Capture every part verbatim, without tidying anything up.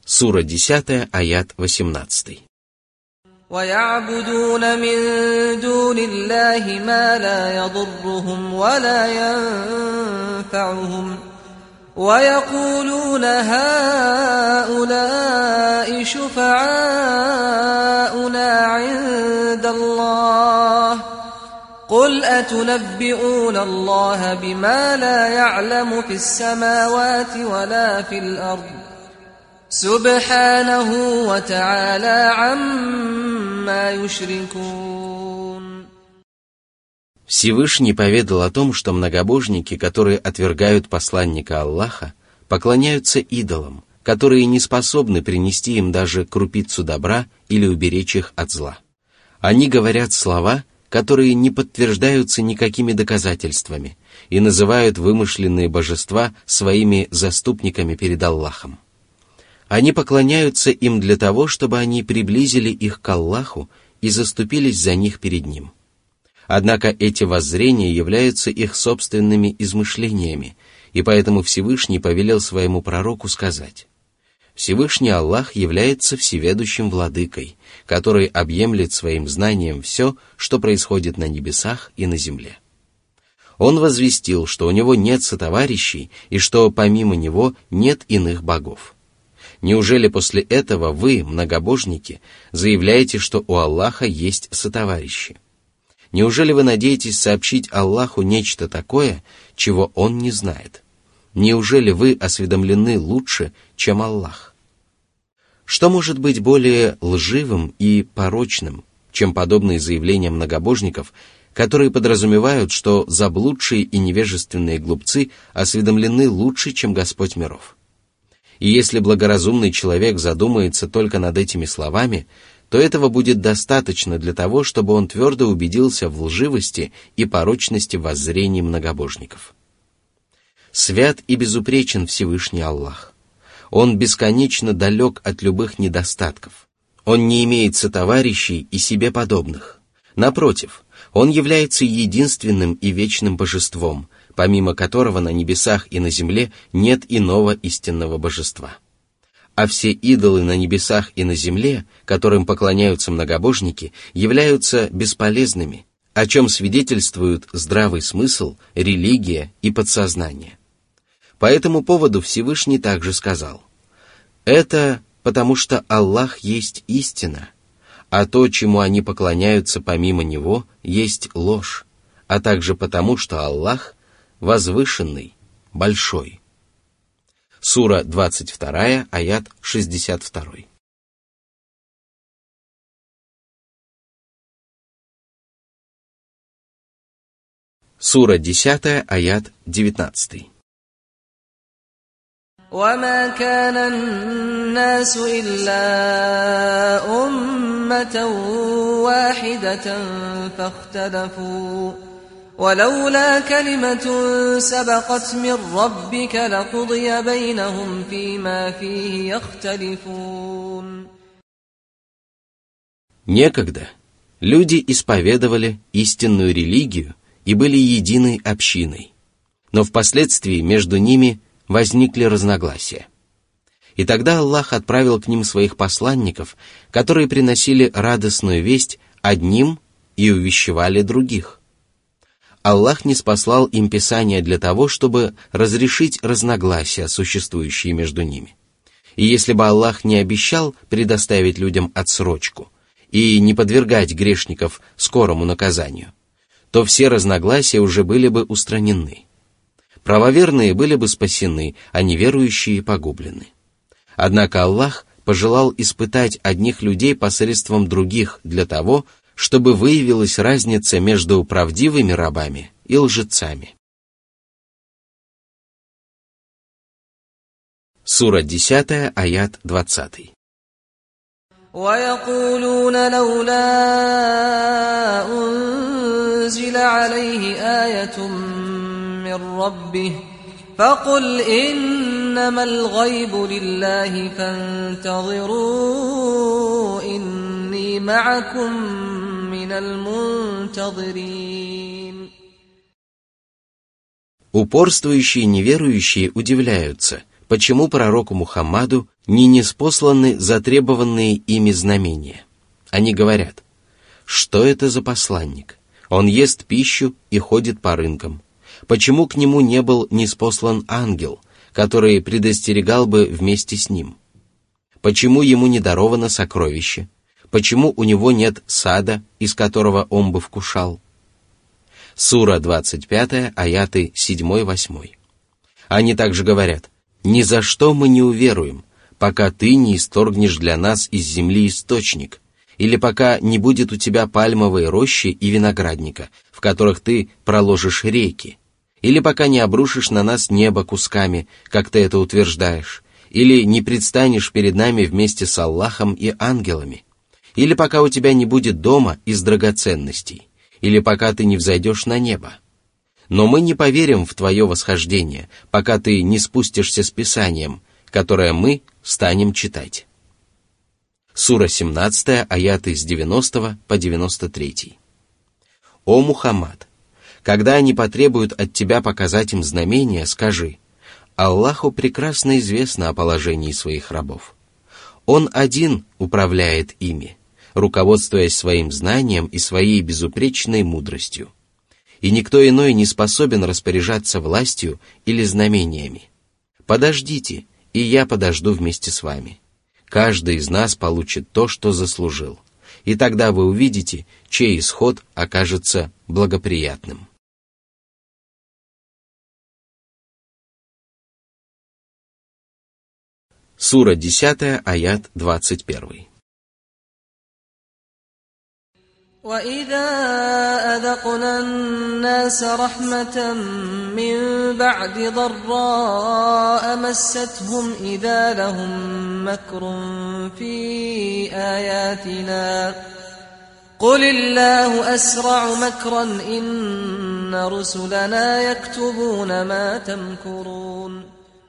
Сура десятая, аят восемнадцатый. وَيَعْبُدُونَ مِن دُونِ اللَّهِ مَا لَا يَضُرُّهُمْ وَلَا يَنفَعُهُمْ وَيَقُولُونَ هَؤُلَاءِ شُفَعَاؤُنَا عِندَ اللَّهِ قُلْ أَتُنَبِّئُونَ اللَّهَ بِمَا لَا يَعْلَمُ فِي السَّمَاوَاتِ وَلَا فِي الْأَرْضِ سُبْحَانَهُ وَتَعَالَى عَمَّا يُشْرِكُونَ. Всевышний поведал о том, что многобожники, которые отвергают посланника Аллаха, поклоняются идолам, которые не способны принести им даже крупицу добра или уберечь их от зла. Они говорят слова, которые не подтверждаются никакими доказательствами, и называют вымышленные божества своими заступниками перед Аллахом. Они поклоняются им для того, чтобы они приблизили их к Аллаху и заступились за них перед Ним. Однако эти воззрения являются их собственными измышлениями, и поэтому Всевышний повелел своему пророку сказать: Всевышний Аллах является всеведущим владыкой, который объемлет своим знанием все, что происходит на небесах и на земле. Он возвестил, что у него нет сотоварищей и что помимо него нет иных богов. Неужели после этого вы, многобожники, заявляете, что у Аллаха есть сотоварищи? Неужели вы надеетесь сообщить Аллаху нечто такое, чего Он не знает? Неужели вы осведомлены лучше, чем Аллах? Что может быть более лживым и порочным, чем подобные заявления многобожников, которые подразумевают, что заблудшие и невежественные глупцы осведомлены лучше, чем Господь миров? И если благоразумный человек задумается только над этими словами, то этого будет достаточно для того, чтобы он твердо убедился в лживости и порочности воззрений многобожников. Свят и безупречен Всевышний Аллах. Он бесконечно далек от любых недостатков. Он не имеет сотоварищей и себе подобных. Напротив, Он является единственным и вечным божеством, помимо которого на небесах и на земле нет иного истинного божества. А все идолы на небесах и на земле, которым поклоняются многобожники, являются бесполезными, о чем свидетельствуют здравый смысл, религия и подсознание. По этому поводу Всевышний также сказал: «Это потому что Аллах есть истина, а то, чему они поклоняются помимо Него, есть ложь, а также потому что Аллах возвышенный, большой». Сура двадцать вторая, аят шестьдесят два. Сура десятая, аят девятнадцатый. وَمَا كَانَ النَّاسُ إِلَّا أُمَّةً وَاحِدَةً فَاخْتَلَفُوا وَلَوْلَا كَلِمَةٌ سَبَقَتْ مِنْ رَبِّكَ لَقُضِيَ بَيْنَهُمْ فِيمَا فِيهِ يَخْتَلِفُونَ. Некогда люди исповедовали истинную религию и были единой общиной, но впоследствии между ними возникли разногласия. И тогда Аллах отправил к ним своих посланников, которые приносили радостную весть одним и увещевали других. Аллах ниспослал им Писание для того, чтобы разрешить разногласия, существующие между ними. И если бы Аллах не обещал предоставить людям отсрочку и не подвергать грешников скорому наказанию, то все разногласия уже были бы устранены. Правоверные были бы спасены, а неверующие погублены. Однако Аллах пожелал испытать одних людей посредством других для того, чтобы выявилась разница между правдивыми рабами и лжецами. Сура десятая, аят двадцатый. وَيَقُولُونَ لَوْلَا أُنزِلَ عَلَيْهِ آيَةٌ مِّن رَّبِّهِ فَقُلْ إِنَّمَا الْغَيْبُ لِلَّهِ فَانتَظِرُوا إِنِّي مَعَكُم مِّنَ الْمُنتَظِرِينَ. Упорствующие неверующие удивляются, почему пророку Мухаммаду не ниспосланы затребованные ими знамения. Они говорят: что это за посланник? Он ест пищу и ходит по рынкам. Почему к нему не был ниспослан ангел, который предостерегал бы вместе с ним? Почему ему не даровано сокровище? Почему у него нет сада, из которого он бы вкушал? Сура двадцать пять, аяты семь-восемь. Они также говорят: «Ни за что мы не уверуем, пока ты не исторгнешь для нас из земли источник, или пока не будет у тебя пальмовой рощи и виноградника, в которых ты проложишь реки, или пока не обрушишь на нас небо кусками, как ты это утверждаешь, или не предстанешь перед нами вместе с Аллахом и ангелами, или пока у тебя не будет дома из драгоценностей, или пока ты не взойдешь на небо. Но мы не поверим в твое восхождение, пока ты не спустишься с Писанием, которое мы станем читать». Сура семнадцать, аяты с девяностого по девяносто третий. «О Мухаммад, когда они потребуют от тебя показать им знамения, скажи: Аллаху прекрасно известно о положении своих рабов. Он один управляет ими, руководствуясь своим знанием и своей безупречной мудростью. И никто иной не способен распоряжаться властью или знамениями. Подождите, и я подожду вместе с вами. Каждый из нас получит то, что заслужил, и тогда вы увидите, чей исход окажется благоприятным». Сура десять, аят двадцать один. وَإِذَا أَذَقْنَا النَّاسَ رَحْمَةً مِّن بَعْدِ ضَرَّاءَ مَسَّتْهُمْ إِذَا لَهُم مَّكْرٌ فِي آيَاتِنَا قُلِ اللَّهُ أَسْرَعُ مَكْرًا إِنَّ رُسُلَنَا يَكْتُبُونَ مَا تَمْكُرُونَ.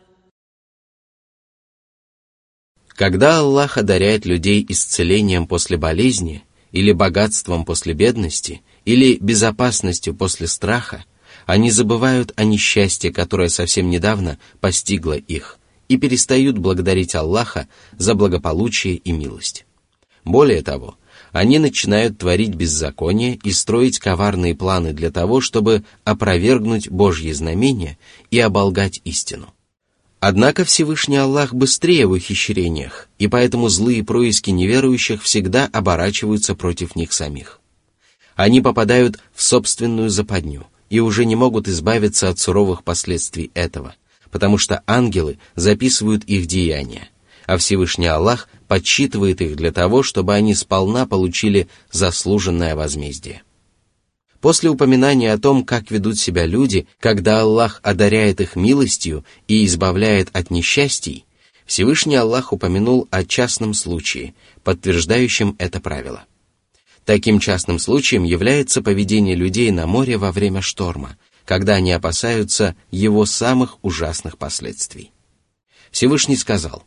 Когда Аллах одаряет людей исцелением после болезни, или богатством после бедности, или безопасностью после страха, они забывают о несчастье, которое совсем недавно постигло их, и перестают благодарить Аллаха за благополучие и милость. Более того, они начинают творить беззаконие и строить коварные планы для того, чтобы опровергнуть Божьи знамения и оболгать истину. Однако Всевышний Аллах быстрее в ухищрениях, и поэтому злые происки неверующих всегда оборачиваются против них самих. Они попадают в собственную западню и уже не могут избавиться от суровых последствий этого, потому что ангелы записывают их деяния, а Всевышний Аллах подсчитывает их для того, чтобы они сполна получили заслуженное возмездие. После упоминания о том, как ведут себя люди, когда Аллах одаряет их милостью и избавляет от несчастий, Всевышний Аллах упомянул о частном случае, подтверждающем это правило. Таким частным случаем является поведение людей на море во время шторма, когда они опасаются его самых ужасных последствий. Всевышний сказал: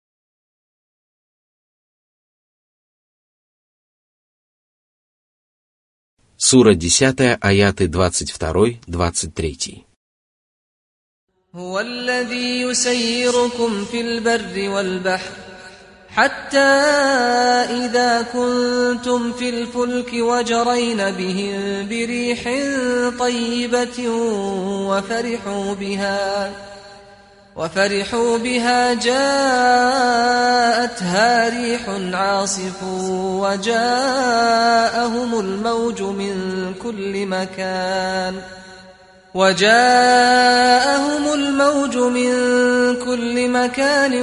Сура десять, аяты двадцать два - двадцать три. هو الذي يسيركم في البر والبحر حتى إذا كنتم في الفلك وجرين بهم بريح طيبة وفرحوا بها وفرحوا بها جاءتها ريح عاصف وجاءهم الموج من كل مكان وجاءهم الموج من كل مكان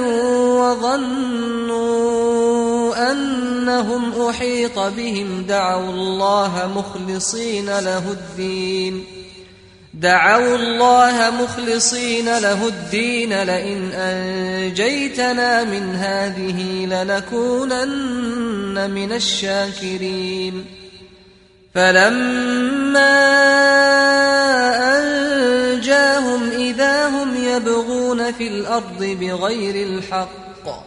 وظنوا أنهم أحيط بهم دعوا الله مخلصين له الدين دعوا الله مخلصين له الدين لئن أنجيتنا من هذه لنكونن من الشاكرين فلما أنجاهم إذا هم يبغون في الأرض بغير الحق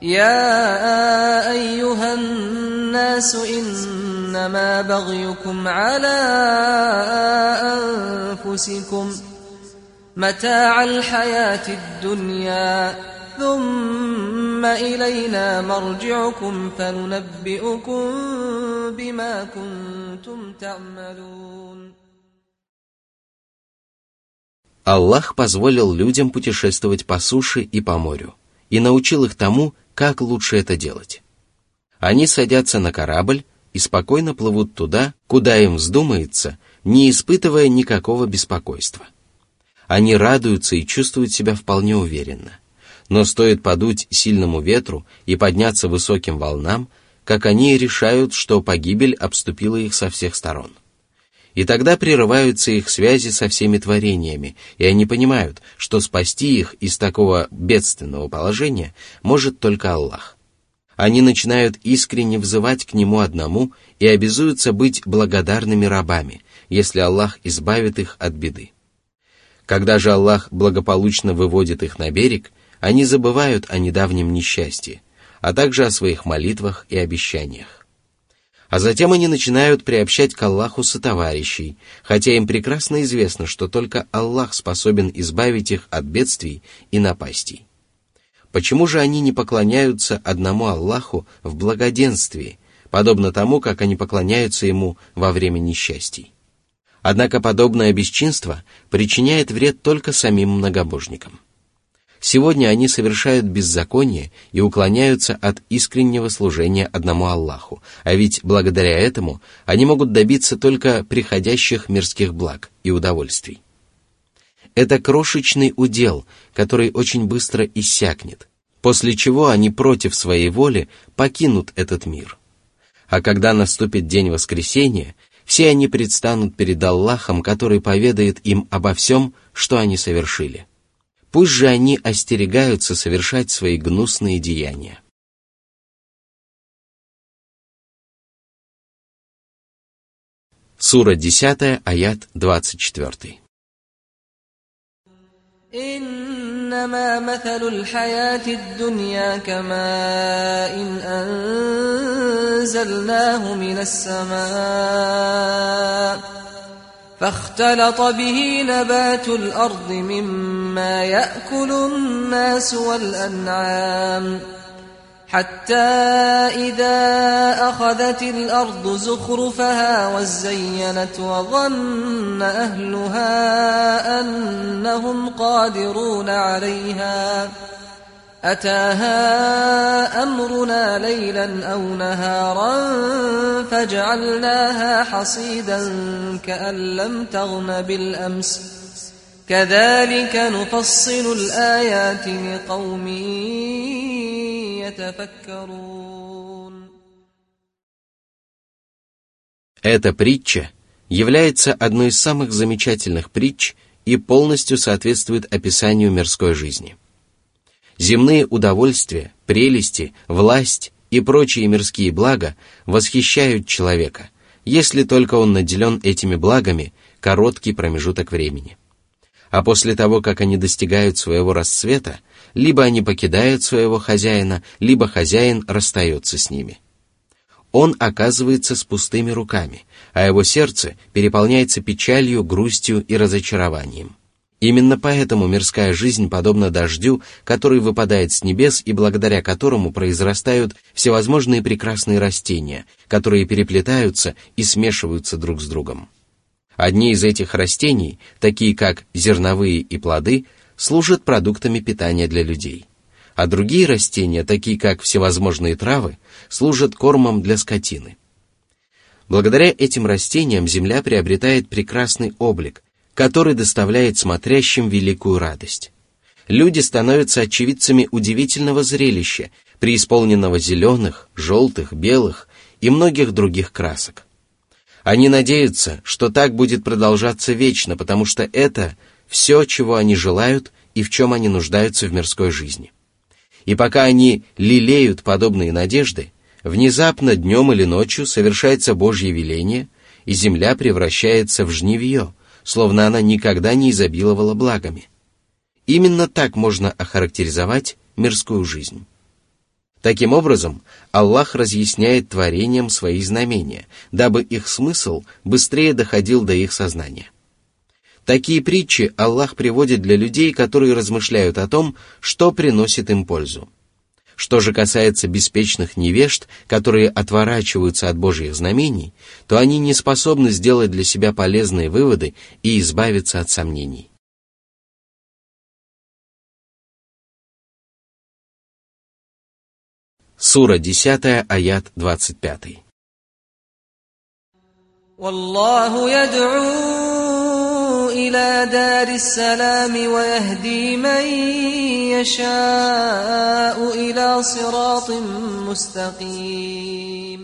يا أيها الناس إنما بغيكم على أنفسكم متاع الحياة الدنيا ثم إلينا مرجعكم فننبئكم بما كنتم تعملون. Аллах позволил людям путешествовать по суше и по морю и научил их тому, как лучше это делать. Они садятся на корабль и спокойно плывут туда, куда им вздумается, не испытывая никакого беспокойства. Они радуются и чувствуют себя вполне уверенно. Но стоит подуть сильному ветру и подняться высоким волнам, как они решают, что погибель обступила их со всех сторон. И тогда прерываются их связи со всеми творениями, и они понимают, что спасти их из такого бедственного положения может только Аллах. Они начинают искренне взывать к Нему одному и обязуются быть благодарными рабами, если Аллах избавит их от беды. Когда же Аллах благополучно выводит их на берег, они забывают о недавнем несчастье, а также о своих молитвах и обещаниях. А затем они начинают приобщать к Аллаху сотоварищей, хотя им прекрасно известно, что только Аллах способен избавить их от бедствий и напастей. Почему же они не поклоняются одному Аллаху в благоденствии, подобно тому, как они поклоняются Ему во время несчастий? Однако подобное бесчинство причиняет вред только самим многобожникам. Сегодня они совершают беззаконие и уклоняются от искреннего служения одному Аллаху, а ведь благодаря этому они могут добиться только приходящих мирских благ и удовольствий. Это крошечный удел, который очень быстро иссякнет, после чего они против своей воли покинут этот мир. А когда наступит день воскресения, все они предстанут перед Аллахом, который поведает им обо всем, что они совершили. Пусть же они остерегаются совершать свои гнусные деяния. Сура десятая, аят двадцать четвёртый. إنما مثل الحياة الدنيا كماء أنزلناه من السماء فاختلط به نبات الأرض مما يأكل الناس والأنعام حتى إذا أخذت الأرض زخرفها وزينت وظن أهلها أنهم قادرون عليها أتاها أمرنا ليلا أو نهارا فجعلناها حصيدا كأن لم تغن بالأمس كذلك نفصل الآيات لقوم يتفكرون. Эта притча является одной из самых замечательных притч и полностью соответствует описанию мирской жизни. Земные удовольствия, прелести, власть и прочие мирские блага восхищают человека, если только он наделен этими благами короткий промежуток времени. А после того, как они достигают своего расцвета, либо они покидают своего хозяина, либо хозяин расстается с ними. Он оказывается с пустыми руками, а его сердце переполняется печалью, грустью и разочарованием. Именно поэтому мирская жизнь подобна дождю, который выпадает с небес и благодаря которому произрастают всевозможные прекрасные растения, которые переплетаются и смешиваются друг с другом. Одни из этих растений, такие как зерновые и плоды, служат продуктами питания для людей, а другие растения, такие как всевозможные травы, служат кормом для скотины. Благодаря этим растениям земля приобретает прекрасный облик, который доставляет смотрящим великую радость. Люди становятся очевидцами удивительного зрелища, преисполненного зеленых, желтых, белых и многих других красок. Они надеются, что так будет продолжаться вечно, потому что это все, чего они желают и в чем они нуждаются в мирской жизни. И пока они лелеют подобные надежды, внезапно днем или ночью совершается Божье веление, и земля превращается в жнивье, словно она никогда не изобиловала благами. Именно так можно охарактеризовать мирскую жизнь. Таким образом, Аллах разъясняет творениям свои знамения, дабы их смысл быстрее доходил до их сознания. Такие притчи Аллах приводит для людей, которые размышляют о том, что приносит им пользу. Что же касается беспечных невежд, которые отворачиваются от Божьих знамений, то они не способны сделать для себя полезные выводы и избавиться от сомнений. Сура десятая, аят двадцать пятый. Валлаху яд'у иля дарис салами ва яхди ман яша'у иля сиратин мустаким.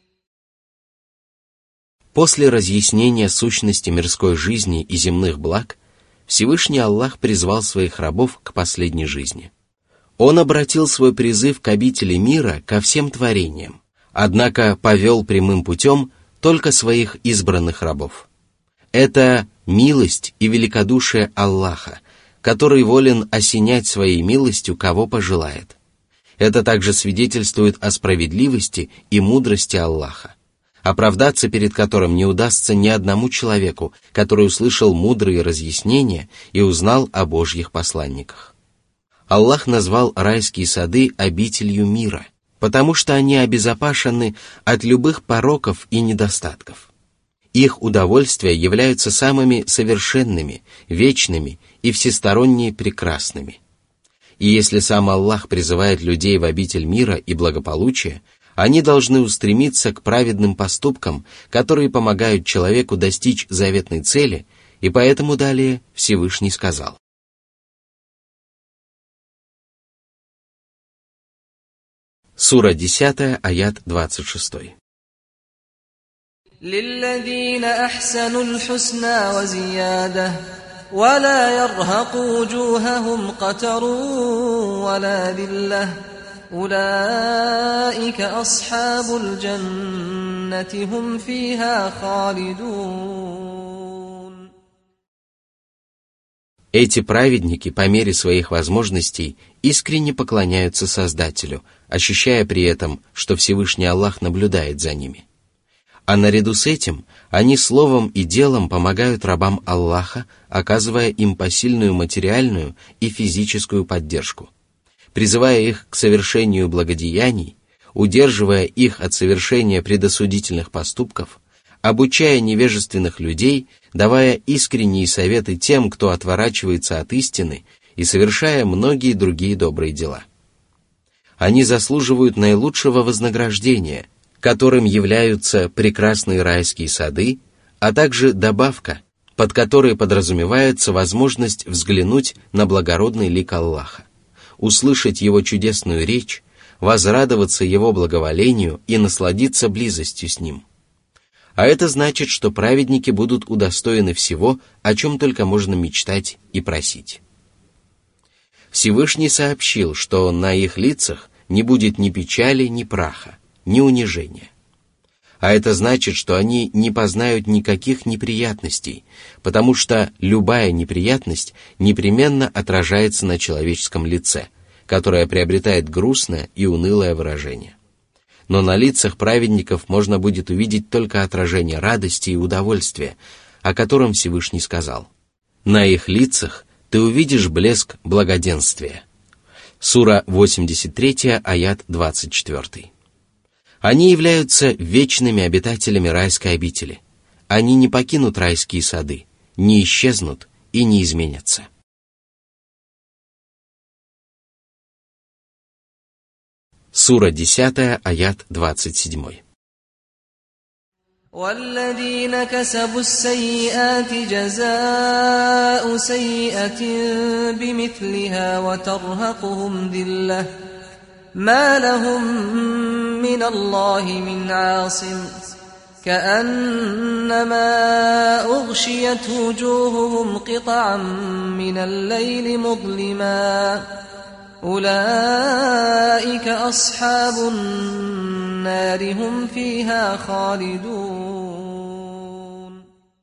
После разъяснения сущности мирской жизни и земных благ, Всевышний Аллах призвал своих рабов к последней жизни. Он обратил свой призыв к обители мира ко всем творениям, однако повел прямым путем только своих избранных рабов. Это милость и великодушие Аллаха, который волен осенять своей милостью, кого пожелает. Это также свидетельствует о справедливости и мудрости Аллаха, оправдаться перед которым не удастся ни одному человеку, который услышал мудрые разъяснения и узнал о Божьих посланниках. Аллах назвал райские сады обителью мира, потому что они обезопасены от любых пороков и недостатков. Их удовольствия являются самыми совершенными, вечными и всесторонне прекрасными. И если сам Аллах призывает людей в обитель мира и благополучия, они должны устремиться к праведным поступкам, которые помогают человеку достичь заветной цели, и поэтому далее Всевышний сказал. Сура десятая, аят двадцать шестой. للذين أحسنوا الحسنى وزيادة ولا يرهق وجوههم قتر ولا ذلة أولئك أصحاب الجنة هم فيها خالدون. Эти праведники по мере своих возможностей искренне поклоняются Создателю, ощущая при этом, что Всевышний Аллах наблюдает за ними. А наряду с этим они словом и делом помогают рабам Аллаха, оказывая им посильную материальную и физическую поддержку, призывая их к совершению благодеяний, удерживая их от совершения предосудительных поступков, обучая невежественных людей, давая искренние советы тем, кто отворачивается от истины, и совершая многие другие добрые дела. Они заслуживают наилучшего вознаграждения, которым являются прекрасные райские сады, а также добавка, под которой подразумевается возможность взглянуть на благородный лик Аллаха, услышать Его чудесную речь, возрадоваться Его благоволению и насладиться близостью с Ним. А это значит, что праведники будут удостоены всего, о чем только можно мечтать и просить. Всевышний сообщил, что на их лицах не будет ни печали, ни праха, ни унижения. А это значит, что они не познают никаких неприятностей, потому что любая неприятность непременно отражается на человеческом лице, которое приобретает грустное и унылое выражение. Но на лицах праведников можно будет увидеть только отражение радости и удовольствия, о котором Всевышний сказал. На их лицах ты увидишь блеск благоденствия. Сура восемьдесят три, аят двадцать четыре. Они являются вечными обитателями райской обители. Они не покинут райские сады, не исчезнут и не изменятся. Сура десятая, аят двадцать семь. والذين كسبوا السيئات جزاء سيئة بمثلها وترهقهم ذلة ما لهم من الله من عاصم كأنما أغشيت وجوههم قطعا من الليل مظلما أولئك أصحاب النار هم فيها خالدون.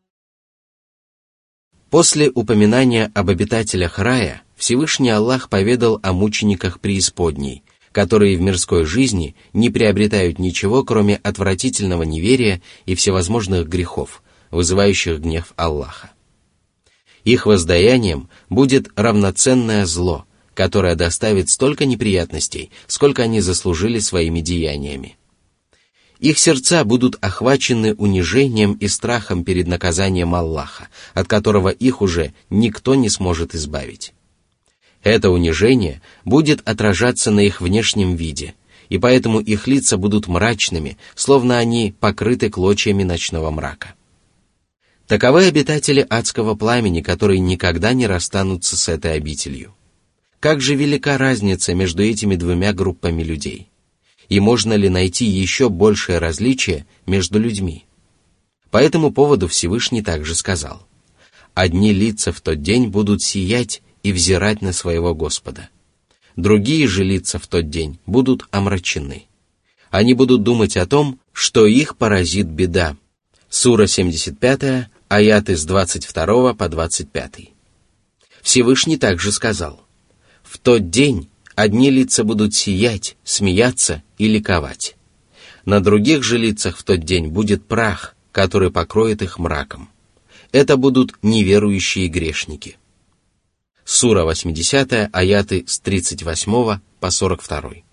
После упоминания об обитателях рая, Всевышний Аллах поведал о мучениках преисподней, которые в мирской жизни не приобретают ничего, кроме отвратительного неверия и всевозможных грехов, вызывающих гнев Аллаха. Их воздаянием будет равноценное зло, которое доставит столько неприятностей, сколько они заслужили своими деяниями. Их сердца будут охвачены унижением и страхом перед наказанием Аллаха, от которого их уже никто не сможет избавить. Это унижение будет отражаться на их внешнем виде, и поэтому их лица будут мрачными, словно они покрыты клочьями ночного мрака. Таковы обитатели адского пламени, которые никогда не расстанутся с этой обителью. Как же велика разница между этими двумя группами людей? И можно ли найти еще большее различие между людьми? По этому поводу Всевышний также сказал: «Одни лица в тот день будут сиять и взирать на своего Господа. Другие же лица в тот день будут омрачены. Они будут думать о том, что их поразит беда». Сура семьдесят пять, аяты с двадцать два по двадцать пять. Всевышний также сказал: «В тот день одни лица будут сиять, смеяться и ликовать. На других же лицах в тот день будет прах, который покроет их мраком. Это будут неверующие грешники». Сура восемьдесят, аяты с тридцать восьмого по сорок второй.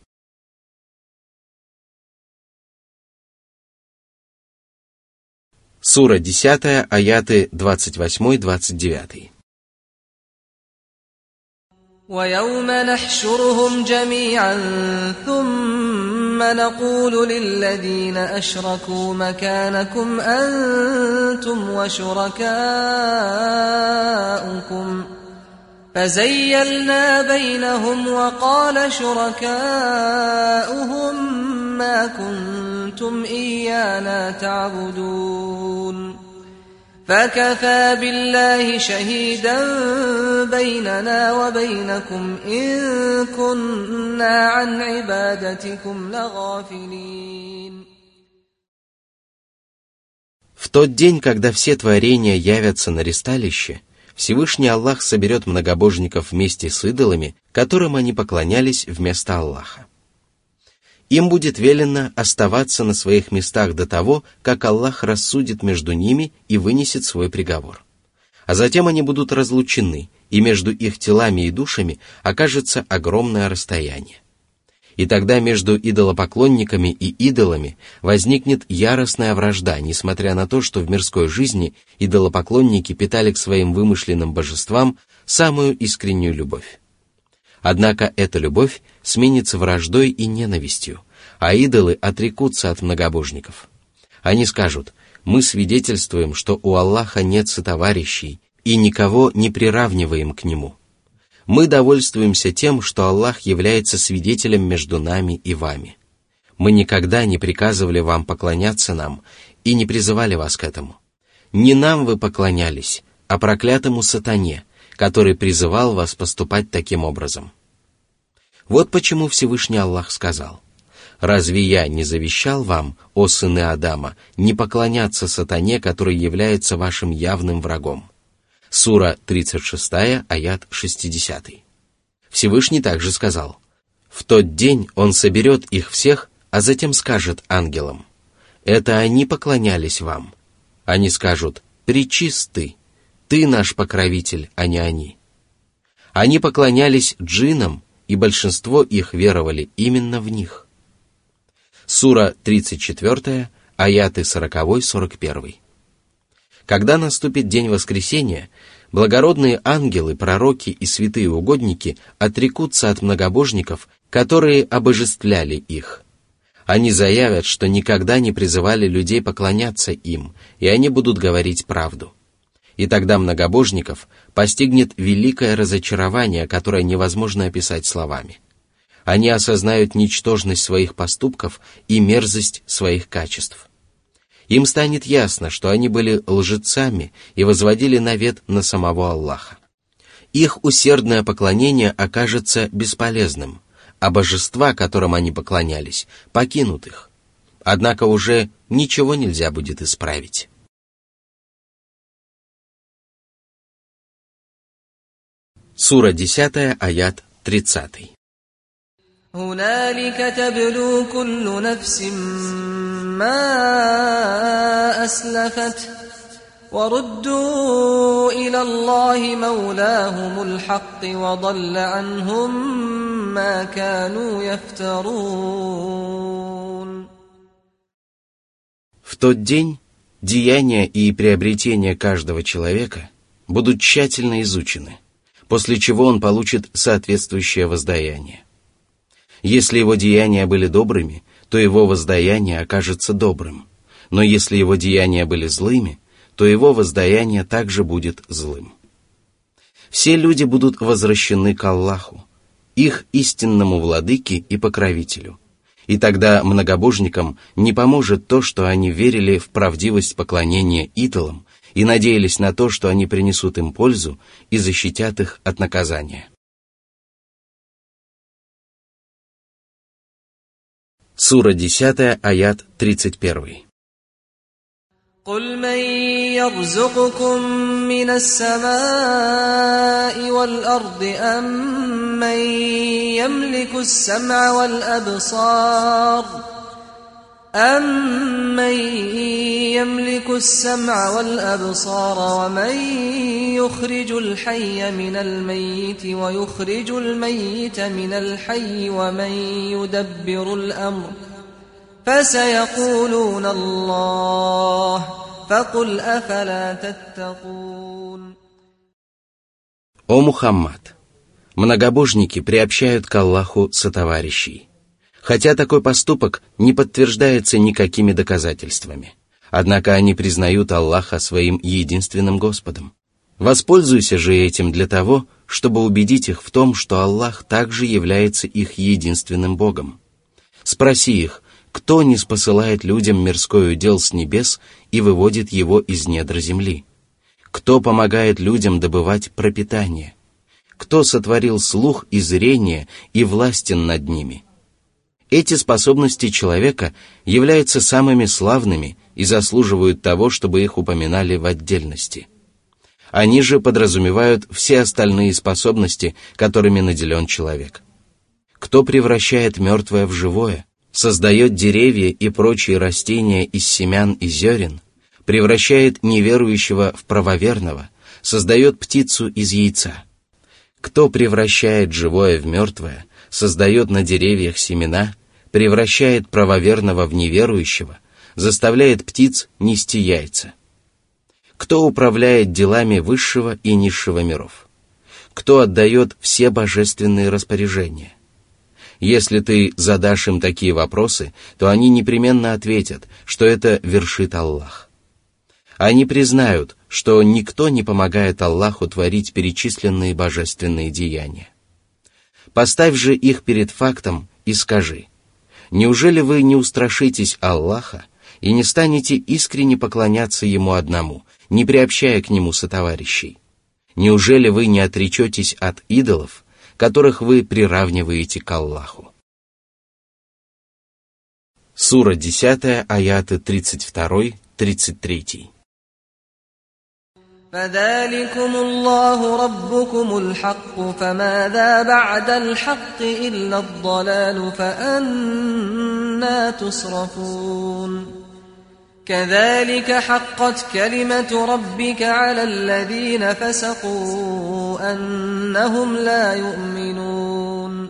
Сура десять, аяты двадцать восемь двадцать девять. وَيَوْمَ نَحْشُرُهُمْ جَمِيعًا ثُمَّ نَقُولُ لِلَّذِينَ أَشْرَكُوا مَكَانَكُمْ أَنْتُمْ وَشُرَكَاؤُكُمْ فَزَيَّلْنَا بَيْنَهُمْ وَقَالَ شُرَكَاؤُهُمْ مَا كُنْتُمْ إِيَّانَا تَعْبُدُونَ فَكَفَى بِاللَّهِ شَهِيدًا بَيْنَنَا وَبَيْنَكُمْ إِن كُنَّا عَنْ عِبَادَتِكُمْ لَغَافِلِينَ. В тот день, когда все творения явятся на ристалище, Всевышний Аллах соберет многобожников вместе с идолами, которым они поклонялись вместо Аллаха. Им будет велено оставаться на своих местах до того, как Аллах рассудит между ними и вынесет свой приговор. А затем они будут разлучены, и между их телами и душами окажется огромное расстояние. И тогда между идолопоклонниками и идолами возникнет яростная вражда, несмотря на то, что в мирской жизни идолопоклонники питали к своим вымышленным божествам самую искреннюю любовь. Однако эта любовь сменится враждой и ненавистью, а идолы отрекутся от многобожников. Они скажут: «Мы свидетельствуем, что у Аллаха нет сотоварищей, и никого не приравниваем к Нему. Мы довольствуемся тем, что Аллах является свидетелем между нами и вами. Мы никогда не приказывали вам поклоняться нам и не призывали вас к этому. Не нам вы поклонялись, а проклятому сатане, который призывал вас поступать таким образом». Вот почему Всевышний Аллах сказал: «Разве я не завещал вам, о сыны Адама, не поклоняться сатане, который является вашим явным врагом?» Сура тридцать шесть, аят шестьдесят. Всевышний также сказал: «В тот день Он соберет их всех, а затем скажет ангелам: это они поклонялись вам». Они скажут: «Пречист ты, ты наш покровитель, а не они». Они поклонялись джиннам, и большинство их веровали именно в них. Сура тридцать четыре, аяты сорок сорок один. Когда наступит день воскресения, благородные ангелы, пророки и святые угодники отрекутся от многобожников, которые обожествляли их. Они заявят, что никогда не призывали людей поклоняться им, и они будут говорить правду. И тогда многобожников постигнет великое разочарование, которое невозможно описать словами. Они осознают ничтожность своих поступков и мерзость своих качеств. Им станет ясно, что они были лжецами и возводили навет на самого Аллаха. Их усердное поклонение окажется бесполезным, а божества, которым они поклонялись, покинут их. Однако уже ничего нельзя будет исправить. Сура десять, аят тридцать. هُنَالِكَ تَبْلُو كُلُّ نَفْسٍ مَا أَسْلَفَتْ وردوا إلى الله مولاهم الحق وضل عنهم ما كانوا يفترون. В тот день деяния и приобретения каждого человека будут тщательно изучены, после чего он получит соответствующее воздаяние. Если его деяния были добрыми, то его воздаяние окажется добрым, но если его деяния были злыми, то его воздаяние также будет злым. Все люди будут возвращены к Аллаху, их истинному владыке и покровителю, и тогда многобожникам не поможет то, что они верили в правдивость поклонения идолам и надеялись на то, что они принесут им пользу и защитят их от наказания. Сура десятая, аят тридцать первый. قل من يرزقكم من السماء والأرض أم من يملك السمع والأبصار أَمَّن يَمْلِكُ السَّمْعَ وَالْأَبْصَارَ وَمَن يُخْرِجُ الْحَيَّ مِنَ الْمَيِّتِ وَيُخْرِجُ الْمَيِّتَ مِنَ الْحَيِّ وَمَن يُدَبِّرُ الْأَمْرَ فَسَيَقُولُونَ اللَّهُ فَقُلْ أَفَلَا تَتَّقُونَ. О Мухаммад! Многобожники приобщают к Аллаху сотоварищей, хотя такой поступок не подтверждается никакими доказательствами. Однако они признают Аллаха своим единственным Господом. Воспользуйся же этим для того, чтобы убедить их в том, что Аллах также является их единственным Богом. Спроси их, кто ниспосылает людям мирской удел с небес и выводит его из недр земли? Кто помогает людям добывать пропитание? Кто сотворил слух и зрение и властен над ними? Эти способности человека являются самыми славными и заслуживают того, чтобы их упоминали в отдельности. Они же подразумевают все остальные способности, которыми наделен человек. Кто превращает мертвое в живое, создает деревья и прочие растения из семян и зерен, превращает неверующего в правоверного, создает птицу из яйца. Кто превращает живое в мертвое, создает на деревьях семена, превращает правоверного в неверующего, заставляет птиц нести яйца. Кто управляет делами высшего и низшего миров? Кто отдает все божественные распоряжения? Если ты задашь им такие вопросы, то они непременно ответят, что это вершит Аллах. Они признают, что никто не помогает Аллаху творить перечисленные божественные деяния. Поставь же их перед фактом и скажи: неужели вы не устрашитесь Аллаха и не станете искренне поклоняться Ему одному, не приобщая к Нему сотоварищей? Неужели вы не отречетесь от идолов, которых вы приравниваете к Аллаху? Сура десятая, аяты тридцать два — тридцать три. فَذَلِكُمُ اللَّهُ رَبُّكُمُ الْحَقُّ فَمَاذَا بَعْدَ الْحَقِّ إِلَّا الضَّلَالُ فَأَنَّى تُصْرَفُونَ كَذَلِكَ حَقَّتْ كَلِمَةُ رَبِّكَ عَلَى الَّذِينَ فَسَقُوا أَنَّهُمْ لَا يُؤْمِنُونَ.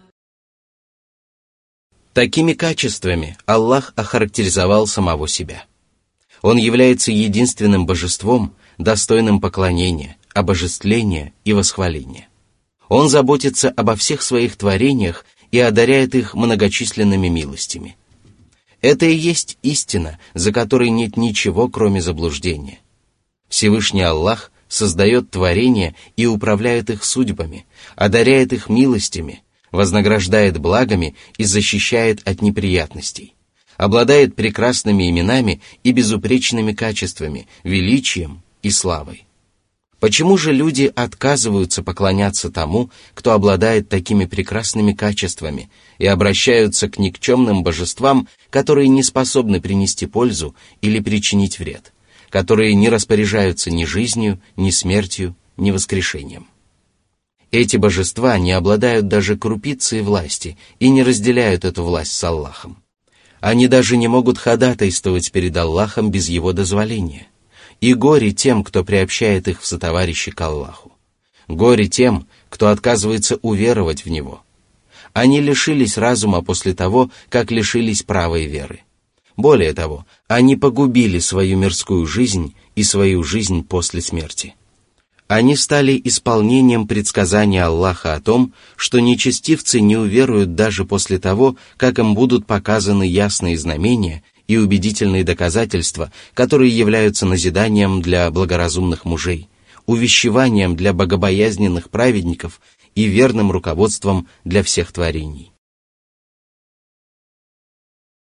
Такими качествами Аллах охарактеризовал самого себя. Он является единственным божеством, достойным поклонения, обожествления и восхваления. Он заботится обо всех своих творениях и одаряет их многочисленными милостями. Это и есть истина, за которой нет ничего, кроме заблуждения. Всевышний Аллах создает творения и управляет их судьбами, одаряет их милостями, вознаграждает благами и защищает от неприятностей, обладает прекрасными именами и безупречными качествами, величием и славой. Почему же люди отказываются поклоняться тому, кто обладает такими прекрасными качествами, и обращаются к никчемным божествам, которые не способны принести пользу или причинить вред, которые не распоряжаются ни жизнью, ни смертью, ни воскрешением? Эти божества не обладают даже крупицей власти и не разделяют эту власть с Аллахом. Они даже не могут ходатайствовать перед Аллахом без Его дозволения. И горе тем, кто приобщает их в сотоварищи к Аллаху. Горе тем, кто отказывается уверовать в Него. Они лишились разума после того, как лишились правой веры. Более того, они погубили свою мирскую жизнь и свою жизнь после смерти. Они стали исполнением предсказания Аллаха о том, что нечестивцы не уверуют даже после того, как им будут показаны ясные знамения и убедительные доказательства, которые являются назиданием для благоразумных мужей, увещеванием для богобоязненных праведников и верным руководством для всех творений.